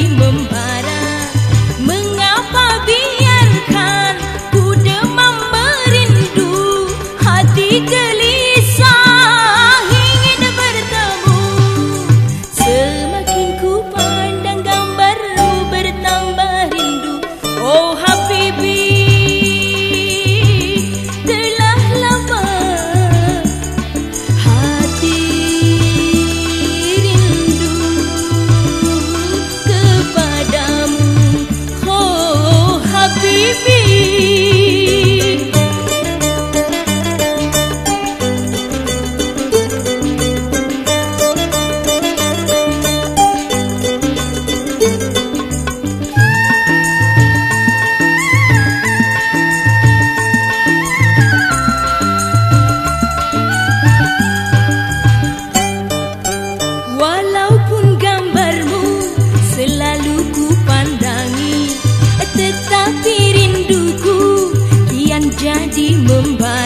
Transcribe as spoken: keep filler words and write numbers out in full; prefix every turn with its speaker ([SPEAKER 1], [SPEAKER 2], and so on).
[SPEAKER 1] membara. Mengapa biarkan ku demam merindu, hati gelisah ingin bertemu. Semakin ku pandang gambarmu bertambah rindu. Oh Habibi, telah lama hati rindu kepadamu. Oh Habibi, walaupun gambarmu selalu ku pandangi, tetapi rinduku kian jadi membara.